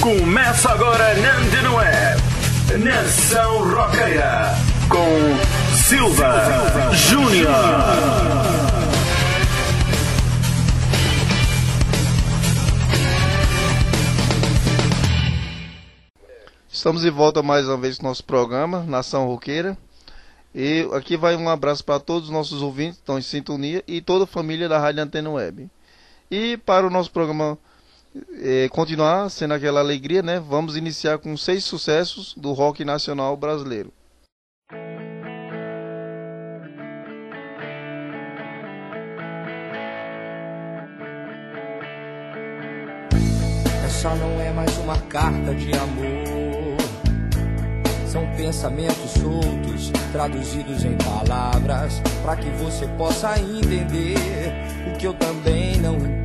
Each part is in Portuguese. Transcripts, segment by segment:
Começa agora na Antena Web, Nação Roqueira, com Silva Júnior. Estamos de volta mais uma vez com o nosso programa, Nação Roqueira. E aqui vai um abraço para todos os nossos ouvintes que estão em sintonia e toda a família da Rádio Antena Web. E para o nosso programa continuar sendo aquela alegria, né? Vamos iniciar com 6 sucessos do rock nacional brasileiro. Essa não é mais uma carta de amor. São pensamentos soltos, traduzidos em palavras, para que você possa entender o que eu também não entendo.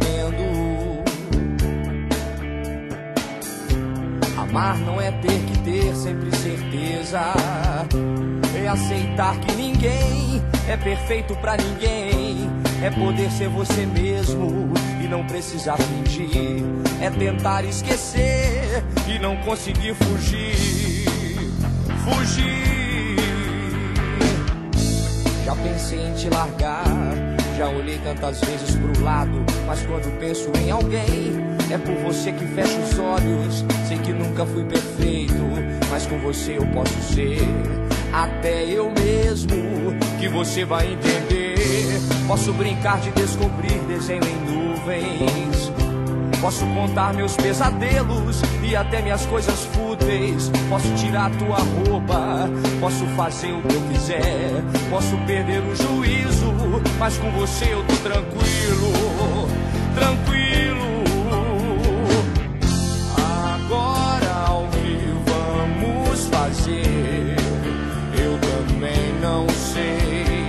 Amar não é ter que ter sempre certeza, é aceitar que ninguém é perfeito pra ninguém, é poder ser você mesmo e não precisar fingir, é tentar esquecer e não conseguir fugir. Já pensei em te largar, já olhei tantas vezes pro lado, mas quando penso em alguém, é por você que fecho os olhos. Sei que nunca fui perfeito, mas com você eu posso ser até eu mesmo, que você vai entender. Posso brincar de descobrir desenho em nuvens, posso contar meus pesadelos e até minhas coisas fúteis. Posso tirar tua roupa, posso fazer o que eu quiser, posso perder o juízo, mas com você eu tô tranquilo. Agora o que vamos fazer, eu também não sei.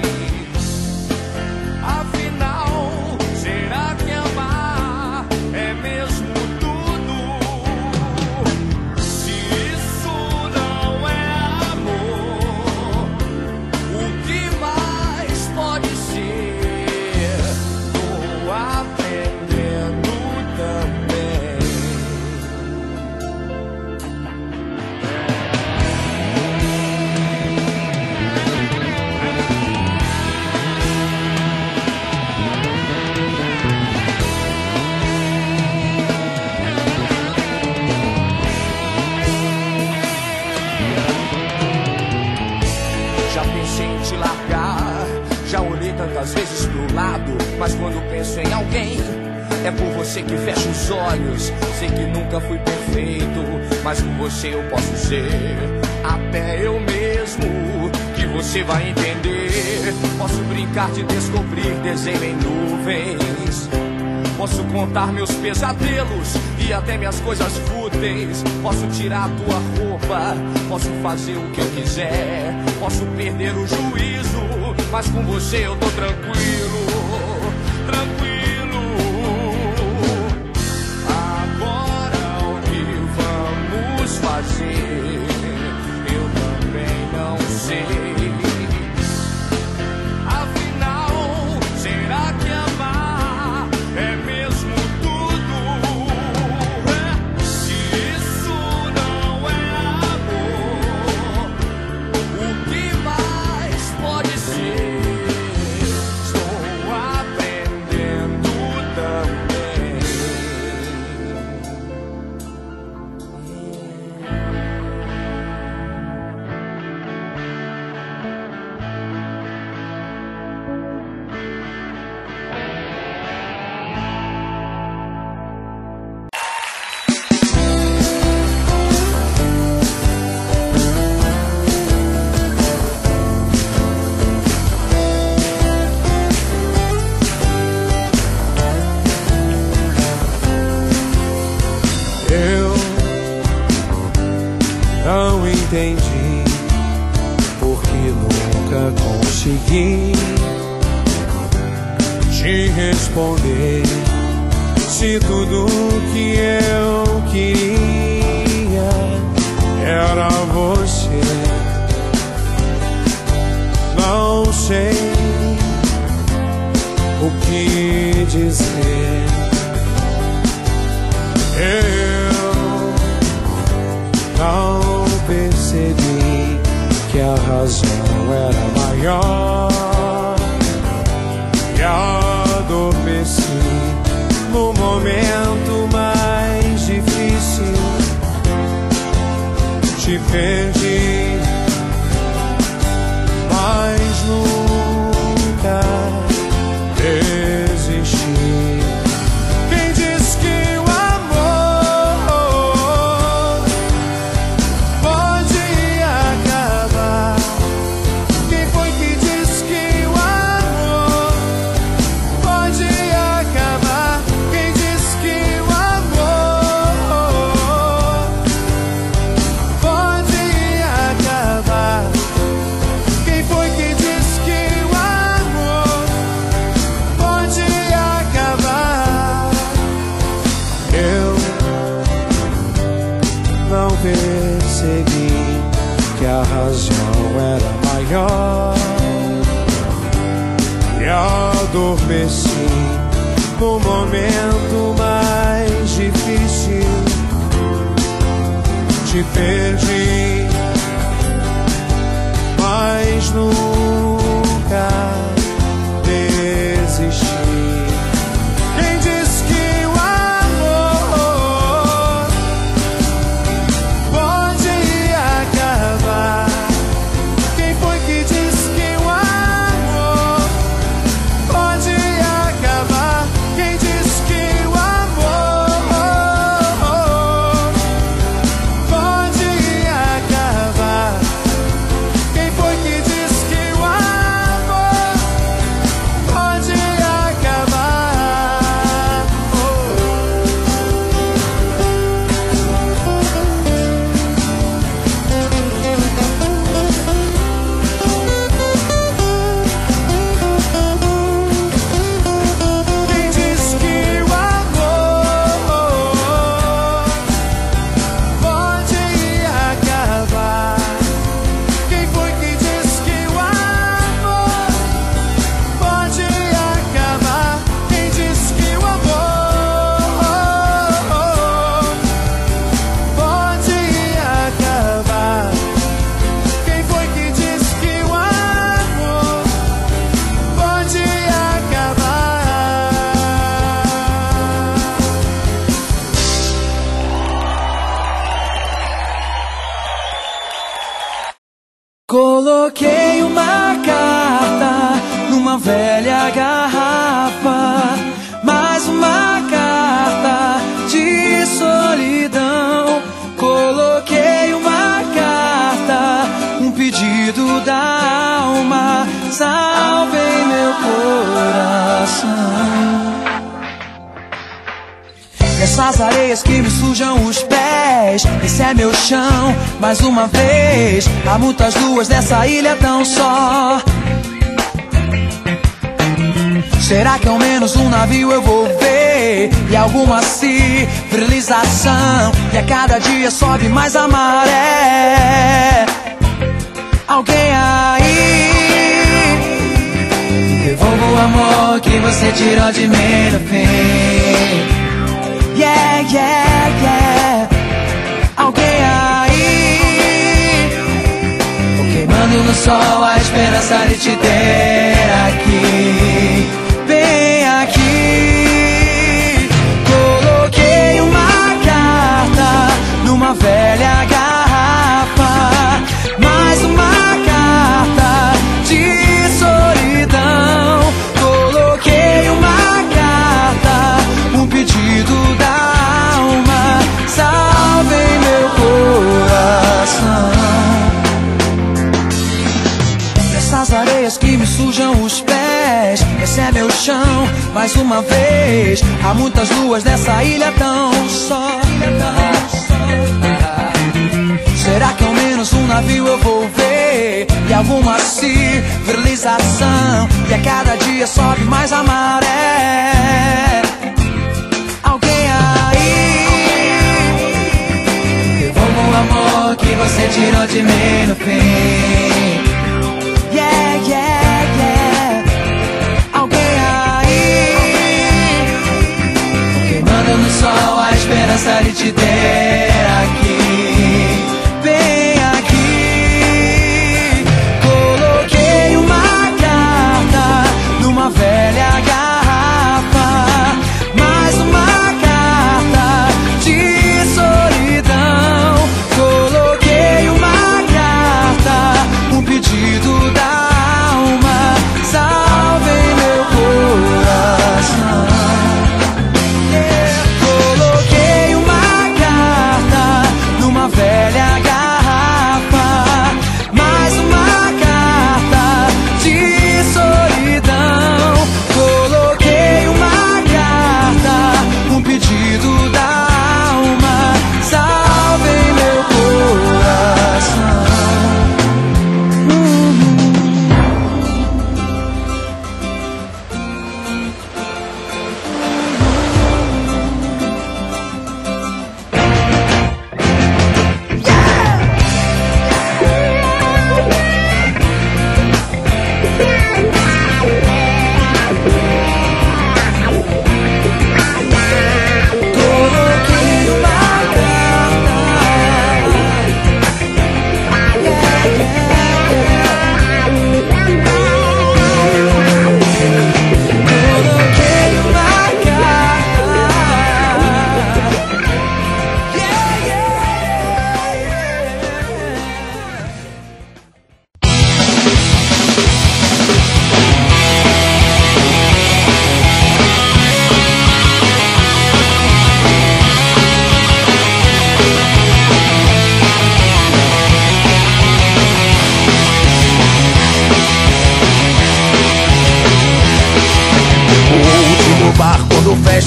Afinal, será que amar é mesmo tudo? Se isso não é amor, o que mais pode ser? Tô aprendendo também. Já pensei em te largar, já olhei tantas vezes pro lado, mas quando penso em alguém, é por você que fecho os olhos. Sei que nunca fui perfeito, mas com você eu posso ser até eu mesmo, que você vai entender. Posso brincar de descobrir desenho em nuvens, posso contar meus pesadelos e até minhas coisas fúteis. Posso tirar tua roupa, posso fazer o que eu quiser, posso perder o juízo, mas com você eu tô tranquilo. Agora o que vamos fazer, eu também não sei. Afinal, será que amar é mesmo tudo? Se isso não é amor, o que mais pode ser? Estou aprendendo também. Eu não entendi porque nunca consegui te responder. Se tudo que eu queria era você, não sei o que dizer. Eu razão era maior e adormeci no momento mais difícil. Te perdi, mas nunca desisti. Quem diz que o amor pode acabar? Quem foi que diz que o amor pode acabar? Quem diz que o amor pode acabar? Quem foi que diz que o amor pode acabar? Eu não percebi que a razão era maior e adormeci no momento mais difícil. Te perdi, mas nunca desisti. Quem diz que o amor pode acabar? Quem foi que diz que o amor pode acabar? Quem diz que o amor pode acabar? Quem foi que diz que o amor pode acabar? Quem diz que o amor pode acabar? Quem foi que diz que o amor pode acabar? Quem diz que o amor pode acabar? Quem foi que diz que o amor pode acabar? Coloquei uma carta numa velha garrafa, mais uma carta de solidão. Coloquei uma carta, um pedido da alma, salvei meu coração. Essas areias que me sujam os pés, esse é meu chão, mais uma vez. Há muitas luas nessa ilha tão só. Será que ao menos um navio eu vou ver? E alguma civilização, e a cada dia sobe mais a maré. Alguém aí devolva o amor que você tirou de mim no fim. Yeah, yeah, yeah. Alguém aí queimando no sol a esperança de te ter aqui. Vem aqui. Coloquei uma carta numa velha garrafa, mais uma carta de solidão. Coloquei uma carta, um pedido da alma, salvei meu coração. Essas areias que me sujam os pés, esse é meu chão, mais uma vez. Há muitas luas nessa ilha tão só. Será que ao menos um navio eu vou ver? E alguma civilização, e a cada dia sobe mais a maré. Alguém aí devolva o amor que você tirou de mim no fim. Yeah, yeah, yeah. Alguém aí queimando no sol a esperança de te ter aqui. Vem aqui.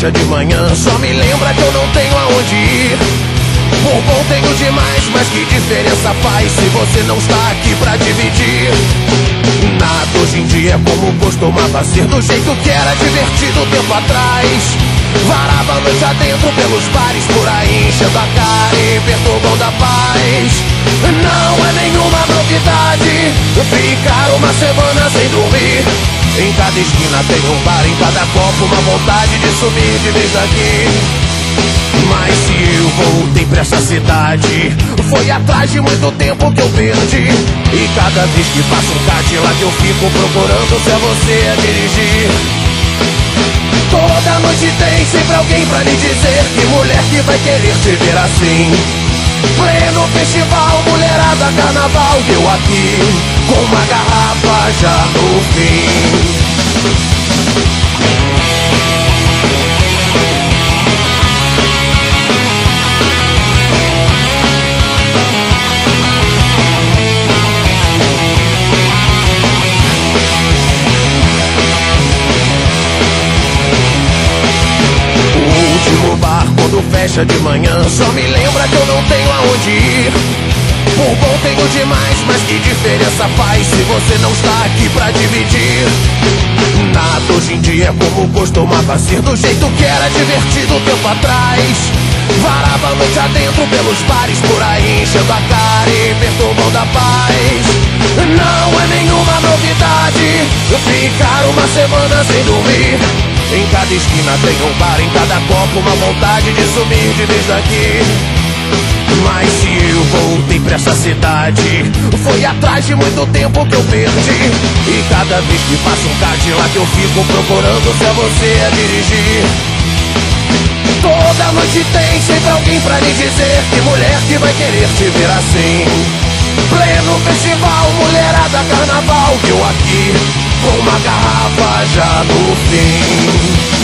fecha de manhã só me lembra que eu não tenho aonde ir. Por bom tenho demais, mas que diferença faz se você não está aqui pra dividir? Nada hoje em dia é como costumava ser, do jeito que era divertido tempo atrás. Varava a noite adentro pelos bares por aí, enchendo a cara e perturbando a paz. Não é nenhuma novidade ficar uma semana sem dormir. Em cada esquina tem um bar, em cada copo uma vontade de sumir de vez aqui. Mas se eu voltei pra essa cidade, foi atrás de muito tempo que eu perdi. E cada vez que passa um Cadillac eu fico procurando se é você a dirigir. Toda noite tem sempre alguém pra lhe dizer que mulher que vai querer te ver assim. Pleno festival, mulherada, carnaval, eu aqui com uma garrafa já no fim. Quando fecha de manhã só me lembra que eu não tenho aonde ir. Por bom tenho demais, mas que diferença faz se você não está aqui pra dividir? Nada hoje em dia é como costumava ser, do jeito que era divertido tempo atrás. Varava a noite adentro pelos bares por aí, enchendo a cara e perturbando a paz. Não é nenhuma novidade ficar uma semana sem dormir. Em cada esquina tem um bar, em cada copo uma vontade de sumir de vez daqui. Mas se eu voltei pra essa cidade, foi atrás de muito tempo que eu perdi. E cada vez que passa um Cadillac eu fico procurando se é você a dirigir. Toda noite tem sempre alguém pra lhe dizer que mulher que vai querer te ver assim. Pleno festival, mulherada, carnaval, eu aqui com uma garrafa já no fim.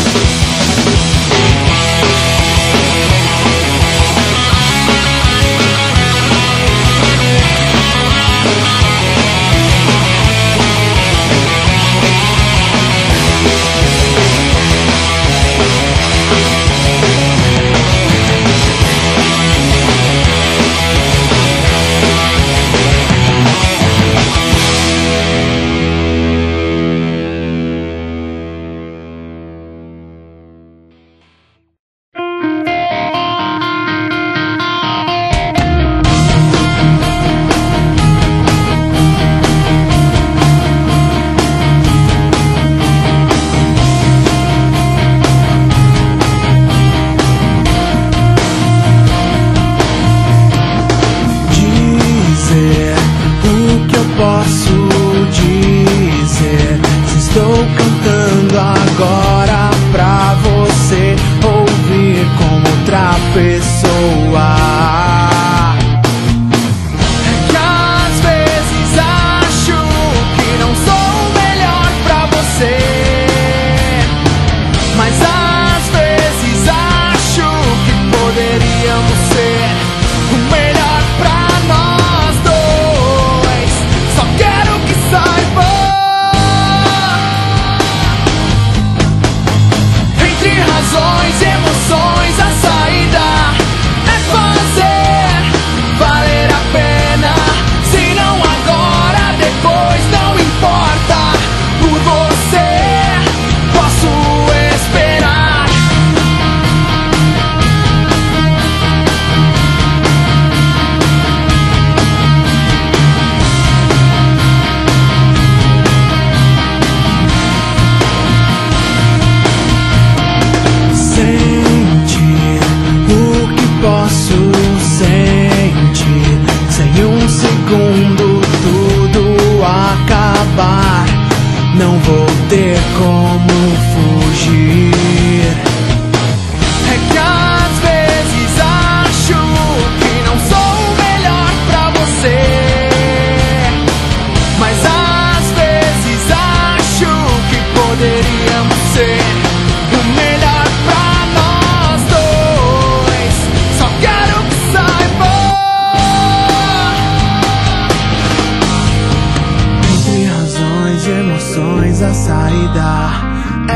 A saída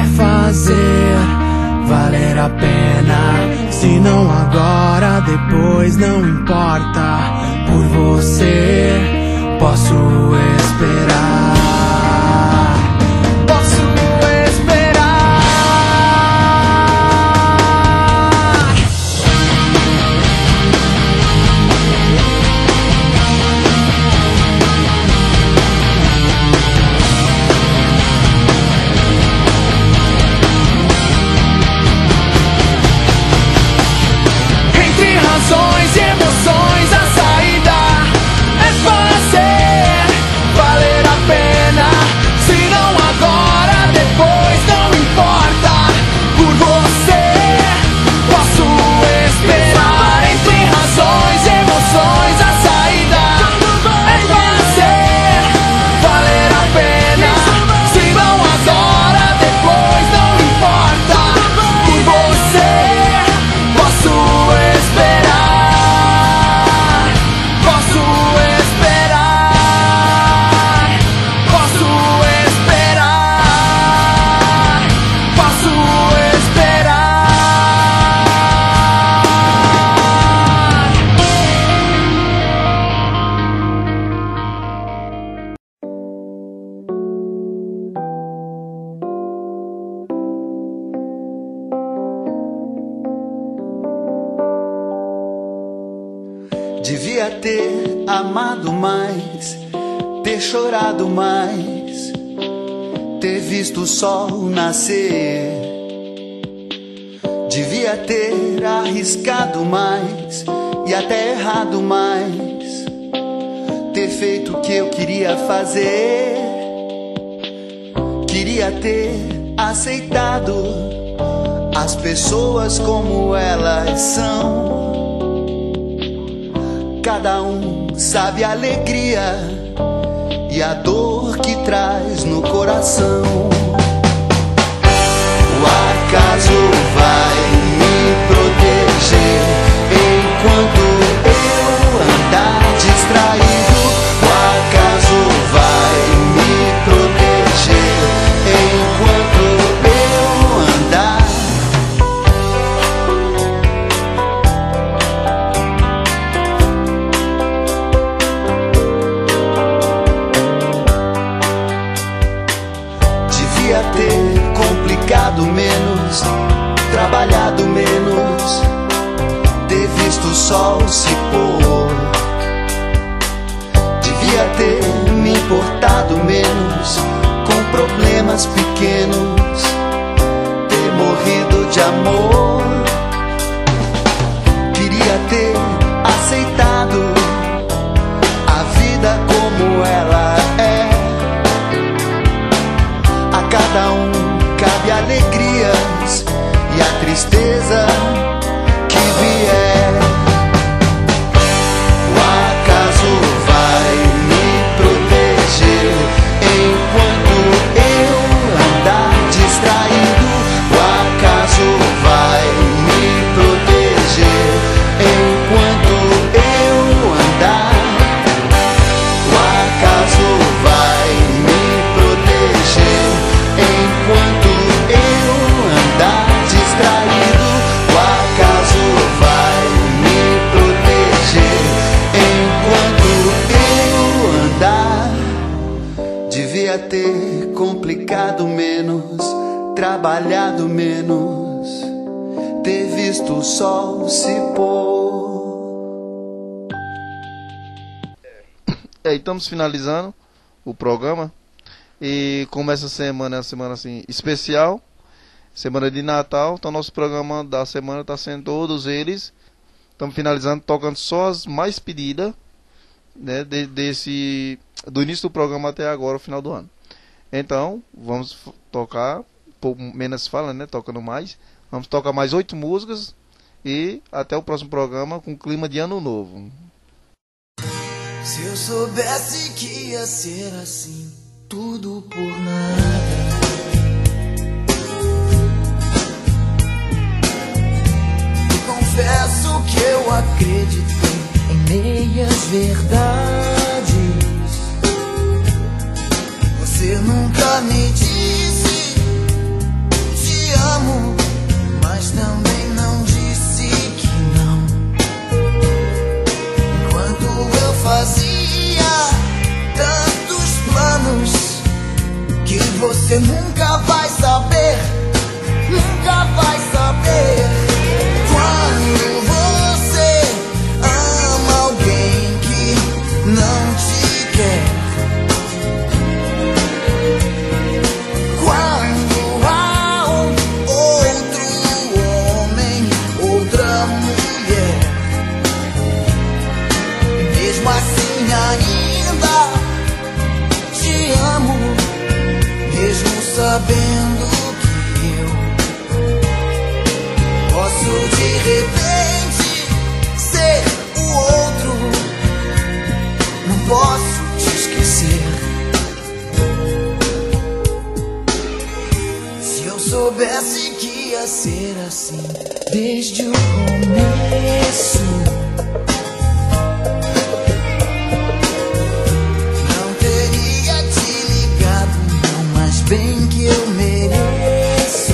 depois não importa. Por você posso esperar. Emoções, a saída é fazer valer a pena. Se não agora, depois não importa. Por você posso esperar. Entre razões e emoções, a saída é fazer valer a pena. Se não agora, depois não importa. Por você posso esperar. Devia ter amado mais, ter chorado mais, ter visto o sol nascer. Devia ter arriscado mais e até errado mais, ter feito o que eu queria fazer. Queria ter aceitado as pessoas como elas são. Cada um sabe a alegria e a dor que traz no coração. O acaso vai me proteger enquanto eu andar distraído. O acaso vai me proteger enquanto eu andar. Menos, trabalhado menos, ter visto o sol se pôr. Devia ter me importado menos com problemas pequenos, ter morrido de amor. Queria ter aceitado a vida como ela é. A cada um cabe alegrias e a tristeza que vier. O acaso vai me proteger enquanto eu andar distraído. O acaso vai me proteger enquanto eu andar. O acaso vai me proteger enquanto distraído. O acaso vai me proteger enquanto eu andar. Devia ter complicado menos, trabalhado menos, ter visto o sol se pôr. Estamos finalizando o programa. E como essa semana é uma semana assim especial, semana de Natal, então nosso programa da semana está sendo todos eles. Estamos finalizando tocando só as mais pedidas, né, do início do programa até agora, o final do ano. Então vamos tocar, menos falando, né, tocando mais. Vamos tocar mais 8 músicas e até o próximo programa com clima de ano novo. Se eu soubesse que ia ser assim, tudo por nada. Confesso que eu acreditei em meias verdades. Você nunca me disse te amo, mas também não disse que não. você nunca vai saber, nunca vai saber. Quando você ama alguém que não te quer, quando há outro homem, outra mulher, mesmo assim ainda te amo, mesmo sabendo que eu posso de repente ser o outro. Não posso te esquecer. Se eu soubesse que ia ser assim desde o começo, não teria te ligado, não, mas bem que eu mereço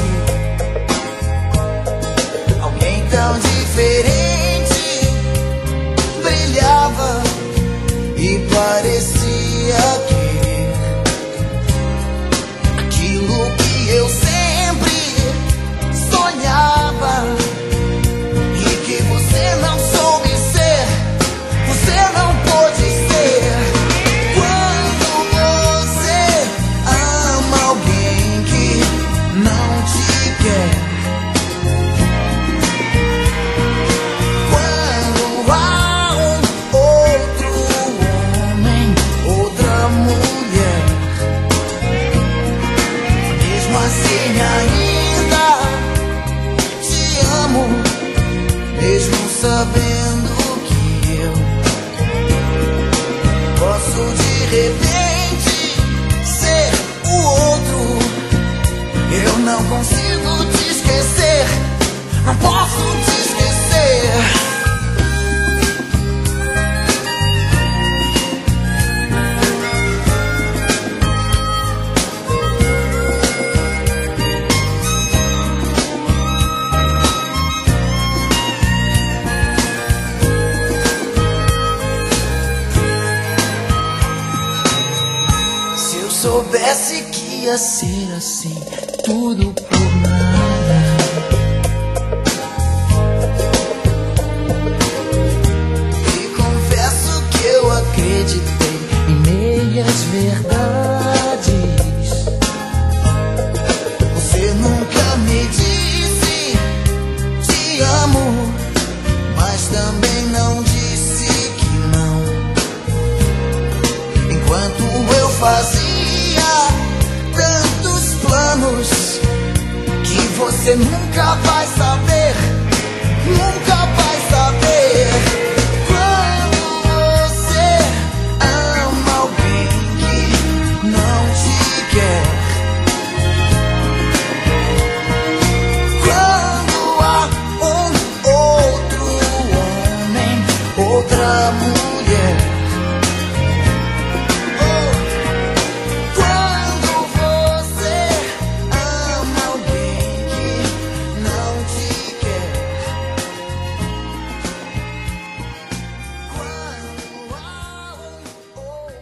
alguém tão diferente. Brilhava e parecia querer aquilo que eu sempre sonhava e que você não soube ser, você não pôde ser. Quando você ama alguém que não te quer, quando há outro homem, outra mulher, mesmo assim ainda te amo, mesmo sabendo que eu posso de repente ser o outro. Eu não consigo te esquecer, não posso te esquecer. Se eu soubesse que ia ser assim, tudo por nada, e confesso que eu acreditei em meias verdades. Você nunca me disse te amo, mas também não disse que não. Enquanto eu fazia tantos planos que você nunca vai saber, nunca vai saber. Quando você ama alguém que não te quer, quando há outro homem, outra mulher, quando você ama alguém que não te quer, quando há outro.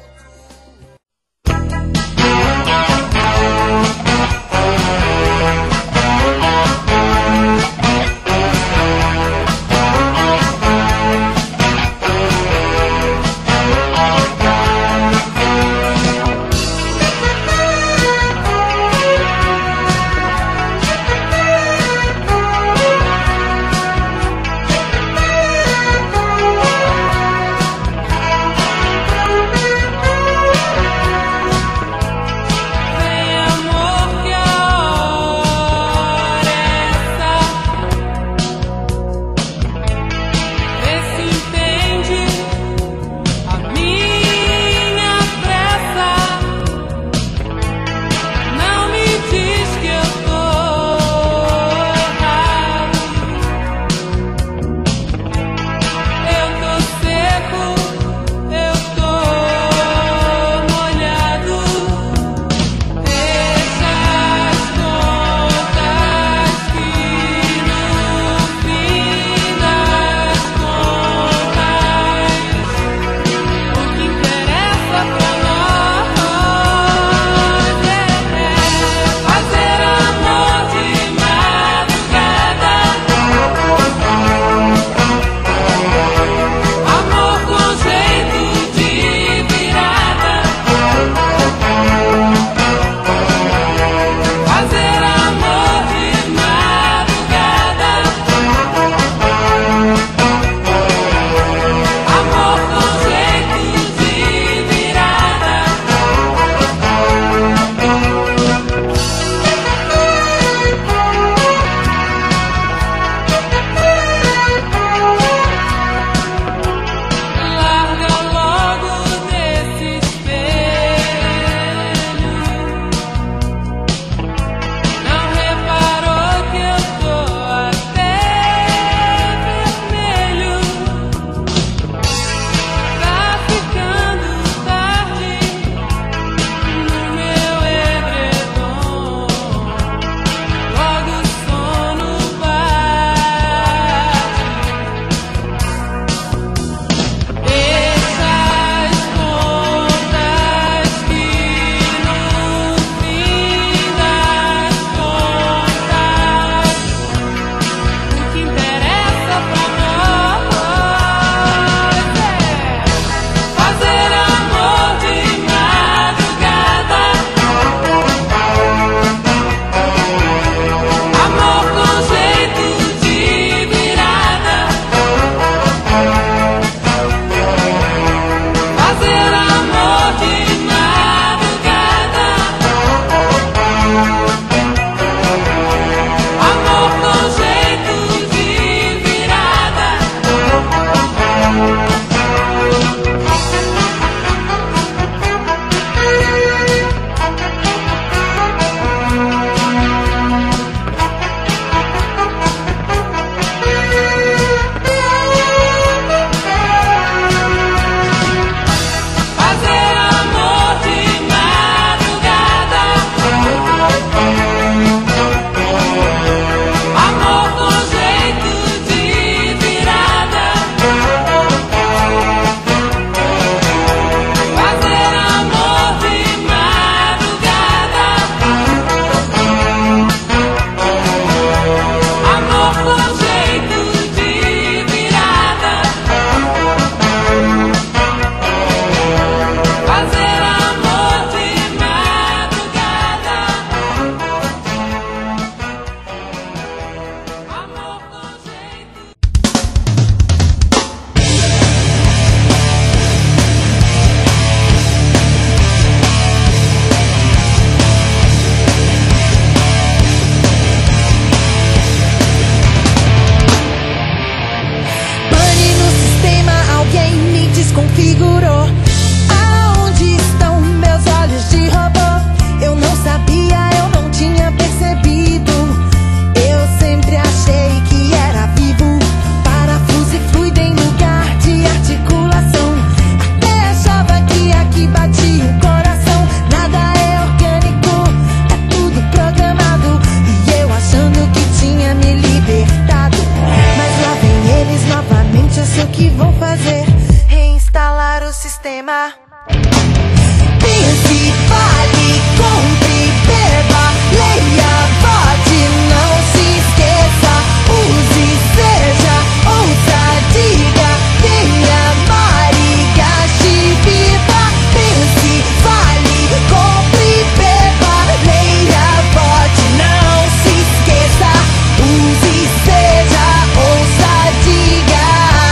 o sistema. Pense, fale, compre, beba, leia, vote, não se esqueça. Use, seja, ouça, diga, tenha, mare, gaste, viva. Pense, fale, compre, beba, leia, vote, não se esqueça. Use, seja, ouça, diga.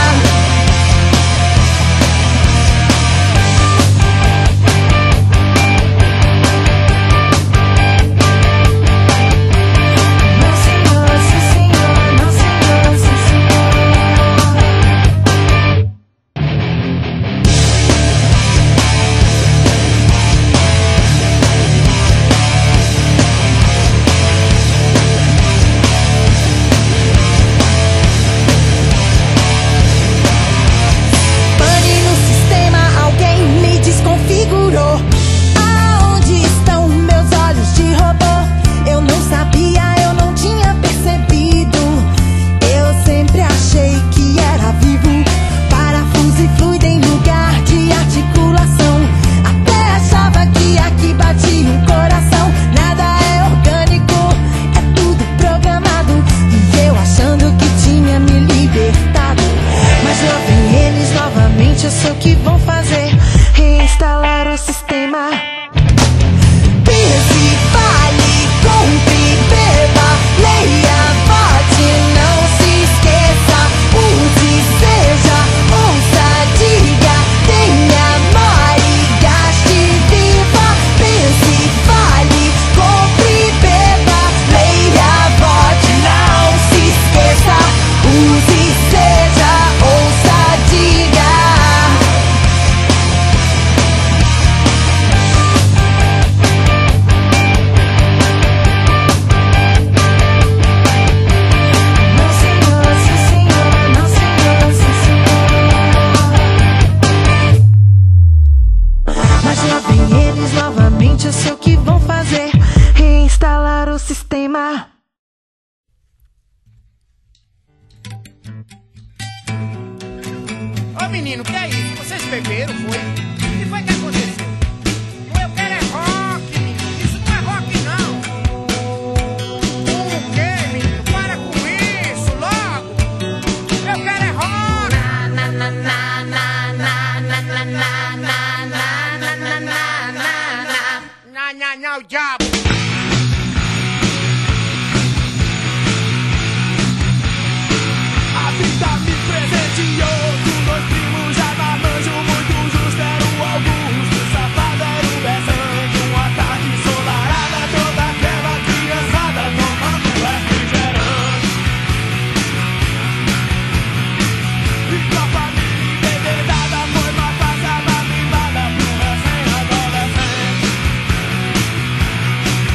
Eu sei o que vão fazer, reinstalar o sistema. Pense, fale, compre, beba, leia, vote, não se esqueça. Use, seja, ouça, diga, tenha, more, gaste, viva. Pense, fale, compre, beba, leia, vote, não se esqueça. Use, seja, ouça, diga. Eu sei o que vão fazer, reinstalar o sistema. Ô menino, que é isso? Vocês beberam, foi? O que foi que aconteceu? Eu quero é rock, menino. Isso não é rock, não. O quê, menino? Para com isso, logo. Eu quero é rock. Na, na, na, na, na, na, na, na, na, na, na, na, na, na, na. Não, o diabo! A vida me presenteou com dois primos, já marmanjo muito justo. Era o Augusto, o safado era o Bezante. Uma tarde ensolarada, toda aquela criançada tomando refrigerante. E com a família embebedada, foi uma fase abafada pro recém-adolescente.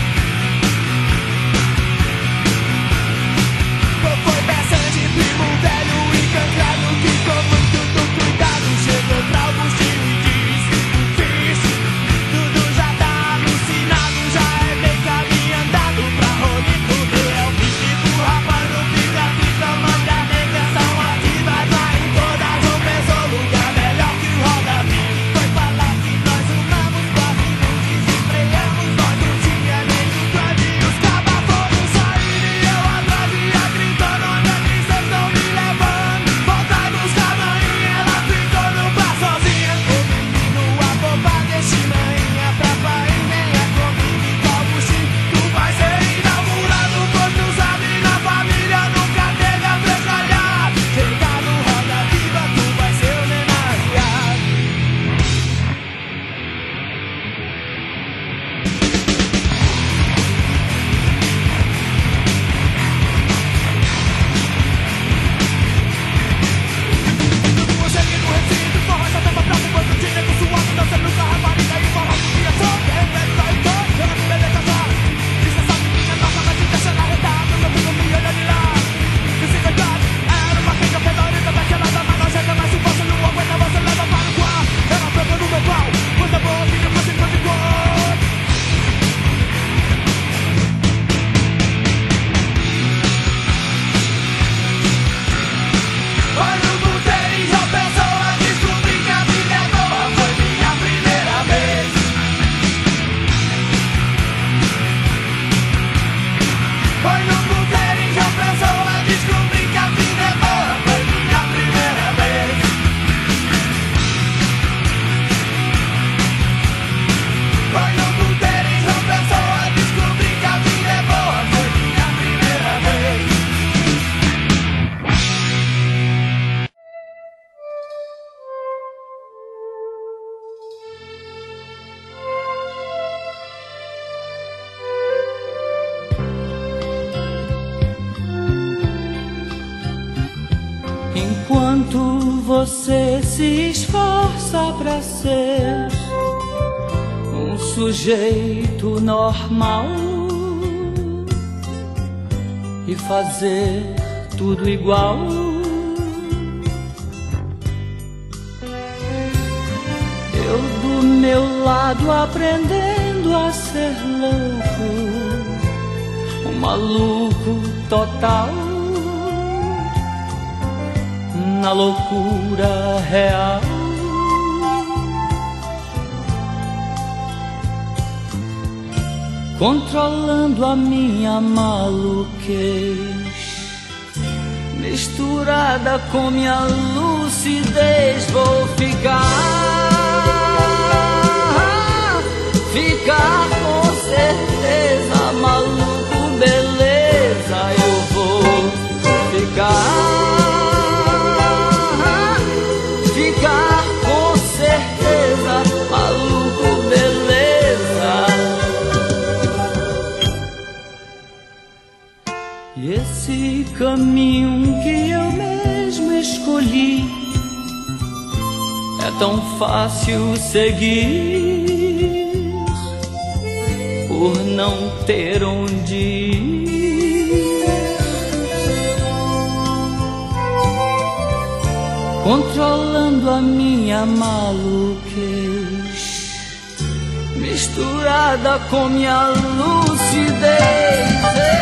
você se esforça pra ser um sujeito normal e fazer tudo igual. Eu do meu lado aprendendo a ser louco, um maluco total, na loucura real. Controlando a minha maluquez, misturada com minha lucidez, vou ficar com certeza maluco, beleza. Eu vou ficar com certeza maluco, beleza. E esse caminho que eu mesmo escolhi é tão fácil seguir, por não ter onde ir. Controlando a minha maluquez, misturada com minha lucidez.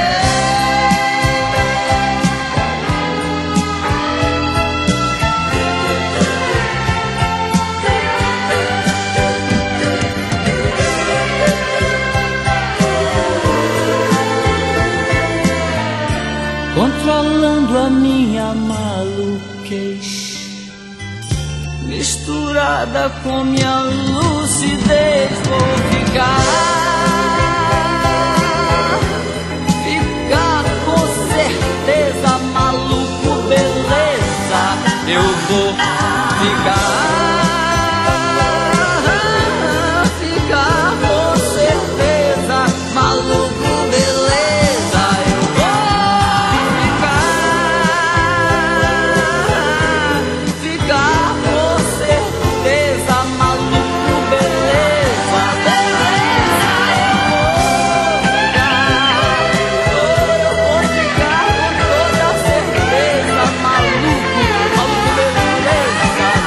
Controlando a minha maluquez, misturada com minha lucidez, vou ficar com certeza maluco, beleza. Eu vou ficar com certeza maluco, beleza. Eu vou ficar com certeza maluco, beleza. Beleza, eu vou ficar com toda certeza maluco, beleza.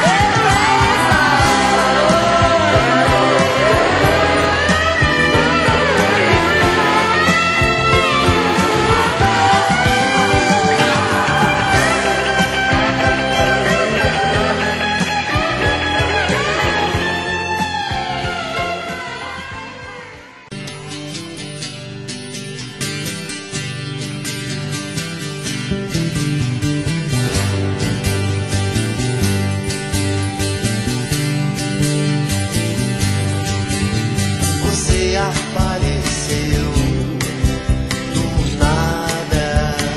Você apareceu do nada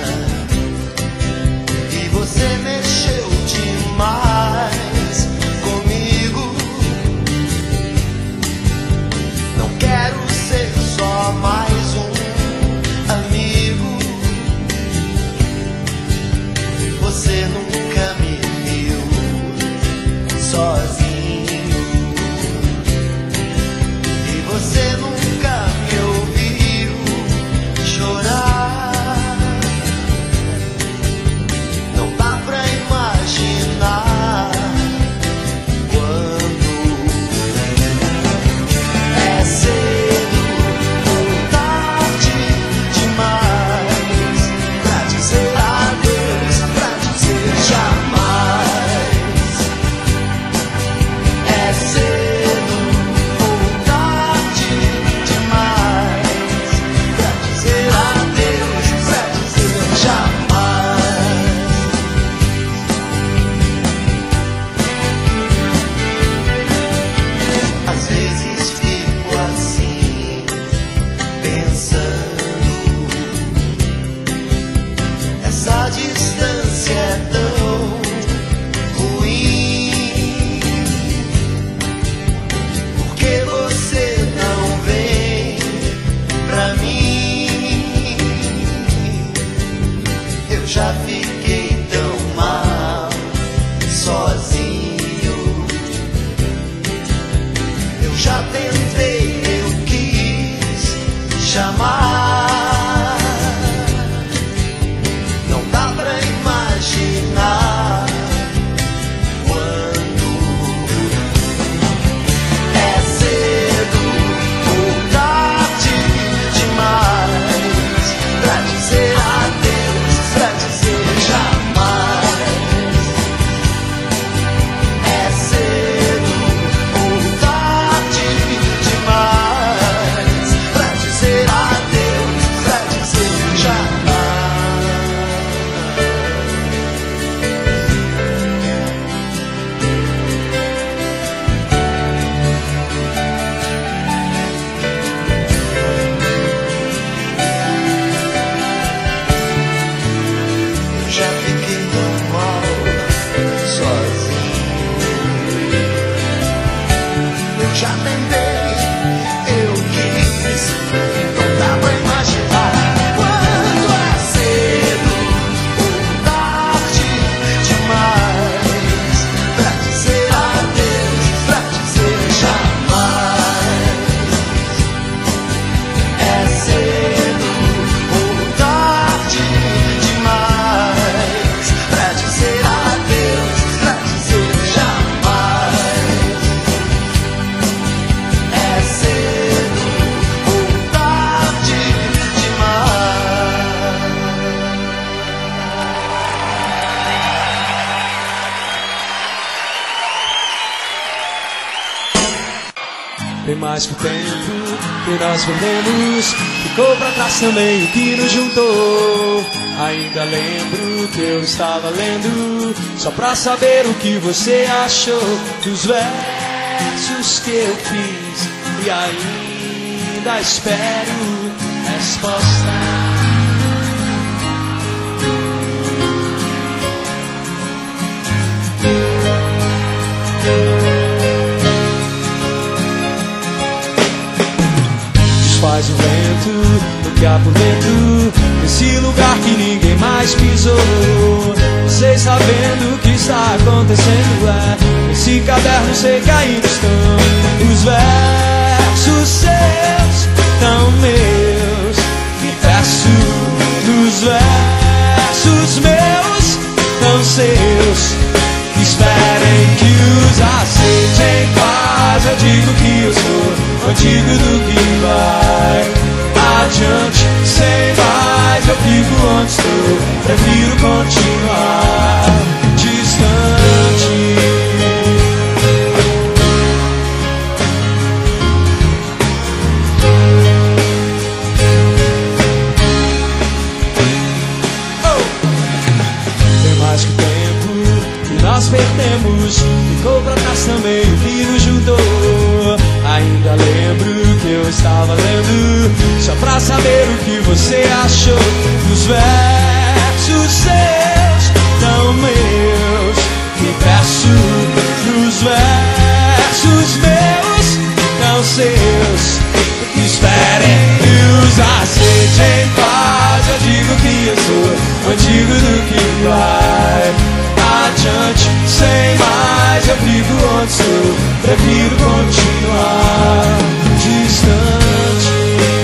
e você mexeu demais comigo. Não quero ser só mais um amigo. Você nunca me viu sozinho. Você nunca me ouviu chorar. Não dá pra imaginar quando é cedo ou tarde demais pra dizer adeus, pra dizer jamais. Tem mais que o tempo que nós perdemos, ficou pra trás também o que nos juntou. Ainda lembro que eu estava lendo, só pra saber o que você achou dos versos que eu fiz. E ainda espero resposta. Desfaz o vento do que há por dentro, nesse lugar que ninguém mais pisou. Vocês sabendo o que está acontecendo, nesse caderno sei que ainda estão os versos seus, tão meus. E peço nos versos meus, tão seus. Esperem que os aceite em paz. Eu digo que eu sou antigo do que vai adiante. Sem mais eu fico onde estou, prefiro continuar distante. Tem mais que o tempo que nós perdemos, ficou pra trás também o que nos juntou. Ainda lembro que eu estava lendo, só pra saber o que você achou dos versos seus, tão meus. E peço nos versos meus, tão seus. Esperem que os aceite em paz. Eu digo que eu sou antigo do que vai adiante. Sem mais eu fico onde estou, prefiro continuar distante.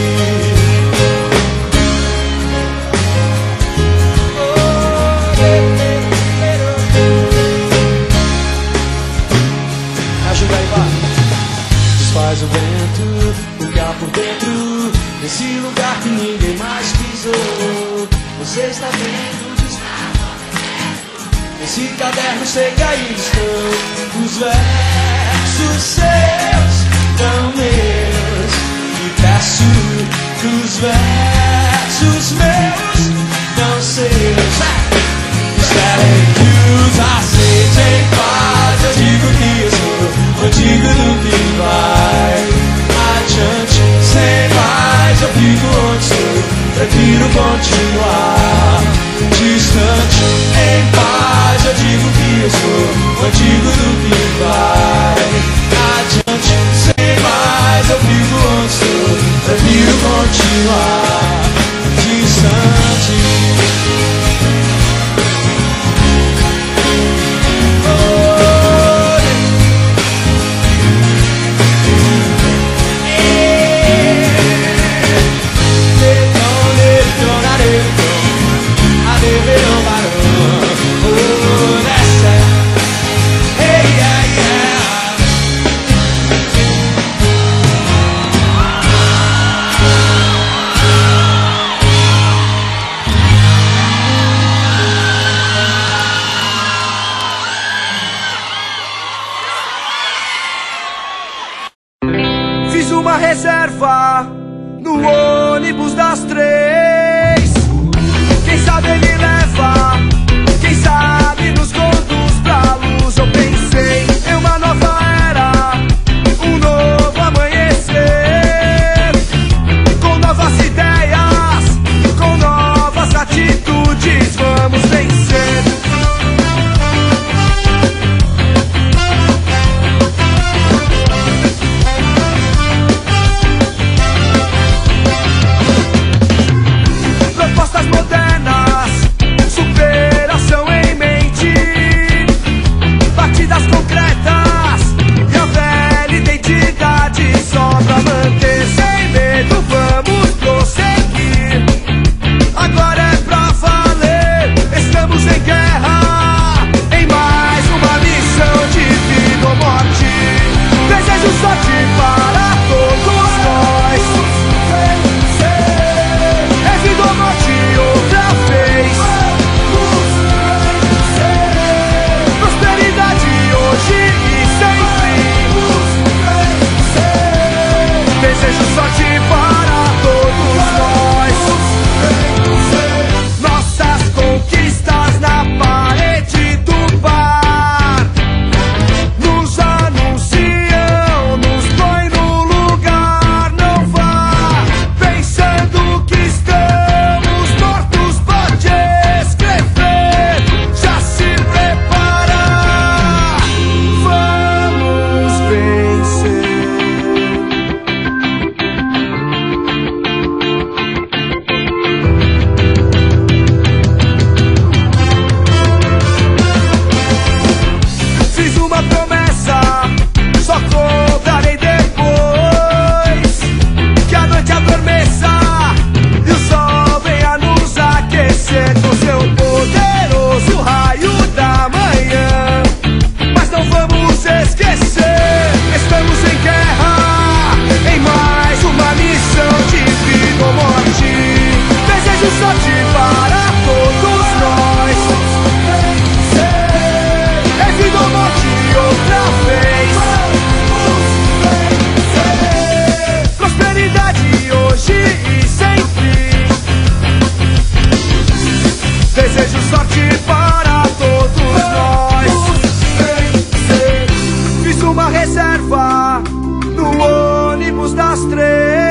Ajuda aí, vai. Desfaz o vento, lugar por dentro, nesse lugar que ninguém mais pisou. Você está vendo? Nesse caderno sei que ainda estão os versos seus, tão meus. E peço dos versos meus, tão seus. Esperem que os aceite em paz. Eu digo que eu sou antigo do que vai adiante. Sem mais eu fico onde estou, prefiro continuar distante. Em paz eu digo que eu sou antigo do que vai adiante. Sem mais eu fico onde estou, prefiro continuar distante. Fiz uma reserva no ônibus das 3. Quem sabe ele leva, quem sabe nos conduz pra luz. Eu pensei em uma nova era, um novo amanhecer, com novas ideias, com novas atitudes. Vamos vencer. Propostas modernas, superação em mente. esquecer. Estamos em guerra, em mais uma missão de vida ou morte. Desejo sorte para todos nós. É vida ou morte outra vez. Prosperidade hoje e sempre. Desejo sorte para todos nós. Fiz uma reserva no ônibus das 3.